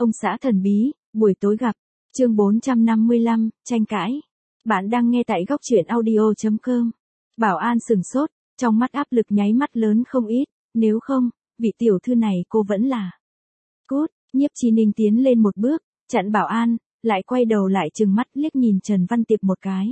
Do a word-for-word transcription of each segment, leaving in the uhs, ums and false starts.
Ông xã thần bí, buổi tối gặp. Chương bốn trăm năm mươi lăm, tranh cãi. Bạn đang nghe tại góc truyện audio chấm com. Bảo An sừng sốt, trong mắt áp lực nháy mắt lớn không ít, nếu không, vị tiểu thư này cô vẫn là. Cút, Nhiếp Chi Ninh tiến lên một bước, chặn Bảo An, lại quay đầu lại trừng mắt liếc nhìn Trần Văn Tiệp một cái.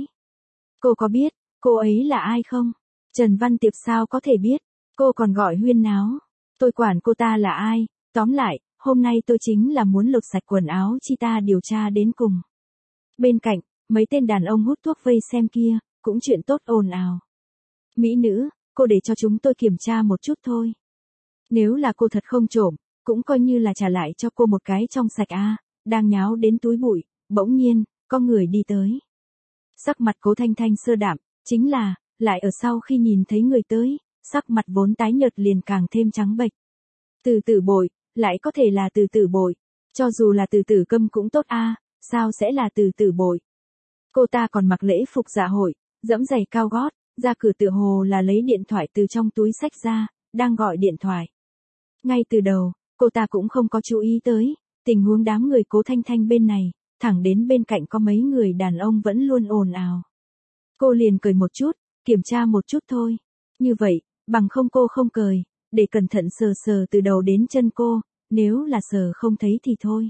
Cô có biết, cô ấy là ai không? Trần Văn Tiệp sao có thể biết, cô còn gọi huyên náo. Tôi quản cô ta là ai, tóm lại, hôm nay tôi chính là muốn lột sạch quần áo chi ta điều tra đến cùng. Bên cạnh, mấy tên đàn ông hút thuốc vây xem kia, cũng chuyện tốt ồn ào. Mỹ nữ, cô để cho chúng tôi kiểm tra một chút thôi. Nếu là cô thật không trộm, cũng coi như là trả lại cho cô một cái trong sạch a. Đang nháo đến túi bụi, bỗng nhiên, có người đi tới. Sắc mặt Cố Thanh Thanh sơ đạm, chính là, lại ở sau khi nhìn thấy người tới, sắc mặt vốn tái nhợt liền càng thêm trắng bệch. Từ Tử Bội, lại có thể là Từ Tử Bội, cho dù là Từ Tử Câm cũng tốt a, sao sẽ là Từ Tử Bội. Cô ta còn mặc lễ phục dạ hội, dẫm giày cao gót, ra cửa tựa hồ là lấy điện thoại từ trong túi xách ra, đang gọi điện thoại. Ngay từ đầu, cô ta cũng không có chú ý tới, tình huống đám người Cố Thanh Thanh bên này, thẳng đến bên cạnh có mấy người đàn ông vẫn luôn ồn ào. Cô liền cười một chút, kiểm tra một chút thôi. Như vậy, bằng không cô không cười, để cẩn thận sờ sờ từ đầu đến chân cô, nếu là sờ không thấy thì thôi.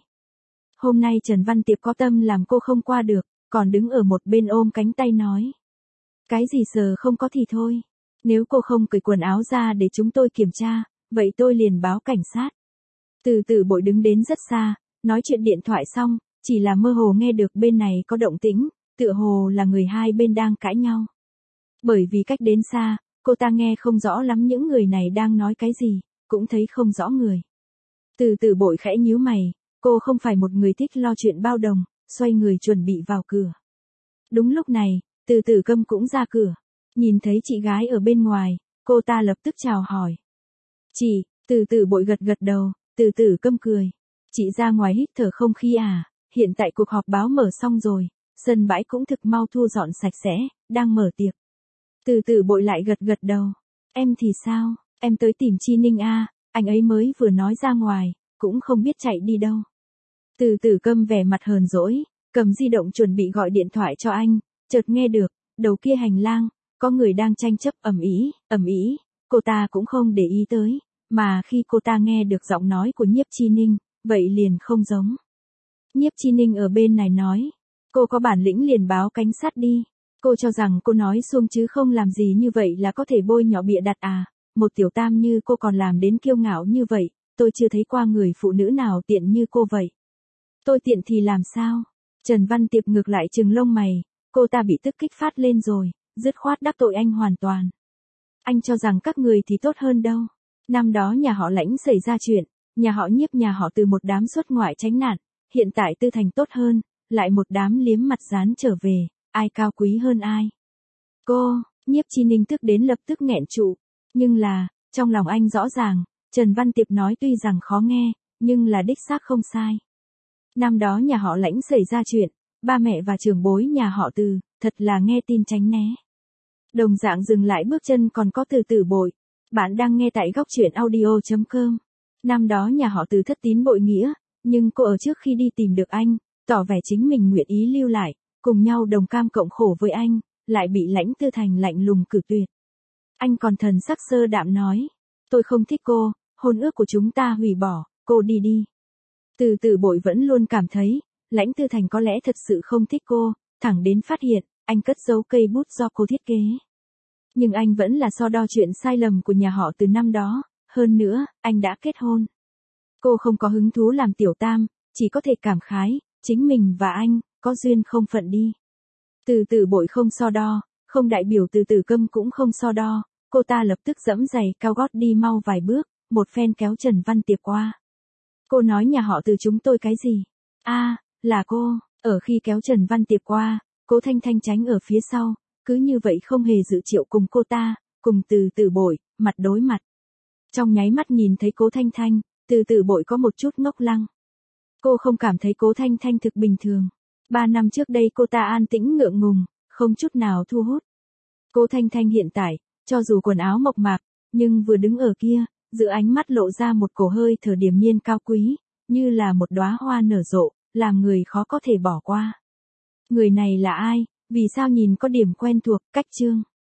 Hôm nay Trần Văn Tiệp có tâm làm cô không qua được, còn đứng ở một bên ôm cánh tay nói. Cái gì sờ không có thì thôi. Nếu cô không cởi quần áo ra để chúng tôi kiểm tra, vậy tôi liền báo cảnh sát. Từ Tử Bội đứng đến rất xa, nói chuyện điện thoại xong, chỉ là mơ hồ nghe được bên này có động tĩnh, tựa hồ là người hai bên đang cãi nhau. Bởi vì cách đến xa, cô ta nghe không rõ lắm những người này đang nói cái gì, cũng thấy không rõ người. Từ Tử Bội khẽ nhíu mày, cô không phải một người thích lo chuyện bao đồng, xoay người chuẩn bị vào cửa. Đúng lúc này, Từ Tử Câm cũng ra cửa, nhìn thấy chị gái ở bên ngoài, cô ta lập tức chào hỏi. Chị, Từ Tử Bội gật gật đầu, Từ Tử Câm cười. Chị ra ngoài hít thở không khí à, hiện tại cuộc họp báo mở xong rồi, sân bãi cũng thực mau thu dọn sạch sẽ, đang mở tiệc. Từ Tử Bội lại gật gật đầu. Em thì sao, em tới tìm Chi Ninh a, anh ấy mới vừa nói ra ngoài, cũng không biết chạy đi đâu. Từ Tử Câm vẻ mặt hờn dỗi, cầm di động chuẩn bị gọi điện thoại cho anh, chợt nghe được, đầu kia hành lang, có người đang tranh chấp ầm ĩ, ầm ĩ, cô ta cũng không để ý tới, mà khi cô ta nghe được giọng nói của Nhiếp Chi Ninh, vậy liền không giống. Nhiếp Chi Ninh ở bên này nói, cô có bản lĩnh liền báo cảnh sát đi. Cô cho rằng cô nói xuông chứ không làm gì như vậy là có thể bôi nhọ bịa đặt à, một tiểu tam như cô còn làm đến kiêu ngạo như vậy, tôi chưa thấy qua người phụ nữ nào tiện như cô vậy. Tôi tiện thì làm sao? Trần Văn Tiệp ngược lại trừng lông mày, cô ta bị tức kích phát lên rồi, dứt khoát đắc tội anh hoàn toàn. Anh cho rằng các người thì tốt hơn đâu. Năm đó nhà họ Lãnh xảy ra chuyện, nhà họ Nhiếp nhà họ Từ một đám xuất ngoại tránh nạn, hiện tại Tư Thành tốt hơn, lại một đám liếm mặt dán trở về. Ai cao quý hơn ai? Cô, Nhiếp Chi Ninh tức đến lập tức nghẹn trụ. Nhưng là, trong lòng anh rõ ràng, Trần Văn Tiệp nói tuy rằng khó nghe, nhưng là đích xác không sai. Năm đó nhà họ Lãnh xảy ra chuyện, ba mẹ và trưởng bối nhà họ Từ, thật là nghe tin tránh né. Đồng dạng dừng lại bước chân còn có Từ Tử Bội. Bạn đang nghe tại góc truyện audio chấm com. Năm đó nhà họ Từ thất tín bội nghĩa, nhưng cô ở trước khi đi tìm được anh, tỏ vẻ chính mình nguyện ý lưu lại. Cùng nhau đồng cam cộng khổ với anh, lại bị Lãnh Tư Thành lạnh lùng cử tuyệt. Anh còn thần sắc sơ đạm nói, tôi không thích cô, hôn ước của chúng ta hủy bỏ, cô đi đi. Từ Tử Bội vẫn luôn cảm thấy, Lãnh Tư Thành có lẽ thật sự không thích cô, thẳng đến phát hiện, anh cất giấu cây bút do cô thiết kế. Nhưng anh vẫn là so đo chuyện sai lầm của nhà họ từ năm đó, hơn nữa, anh đã kết hôn. Cô không có hứng thú làm tiểu tam, chỉ có thể cảm khái, chính mình và anh, có duyên không phận đi. Từ Tử Bội không so đo, không đại biểu Từ Tử Câm cũng không so đo, cô ta lập tức dẫm giày cao gót đi mau vài bước, một phen kéo Trần Văn Tiệp qua. Cô nói nhà họ Từ chúng tôi cái gì? A, à, là cô, ở khi kéo Trần Văn Tiệp qua, Cố Thanh Thanh tránh ở phía sau, cứ như vậy không hề dự triệu cùng cô ta, cùng Từ Tử Bội, mặt đối mặt. Trong nháy mắt nhìn thấy Cố Thanh Thanh, Từ Tử Bội có một chút ngốc lăng. Cô không cảm thấy Cố Thanh Thanh thực bình thường. Ba năm trước đây cô ta an tĩnh ngượng ngùng, không chút nào thu hút. Cố Thanh Thanh hiện tại, cho dù quần áo mộc mạc, nhưng vừa đứng ở kia, giữa ánh mắt lộ ra một cổ hơi thở điềm nhiên cao quý, như là một đóa hoa nở rộ, làm người khó có thể bỏ qua. Người này là ai, vì sao nhìn có điểm quen thuộc, cách Trương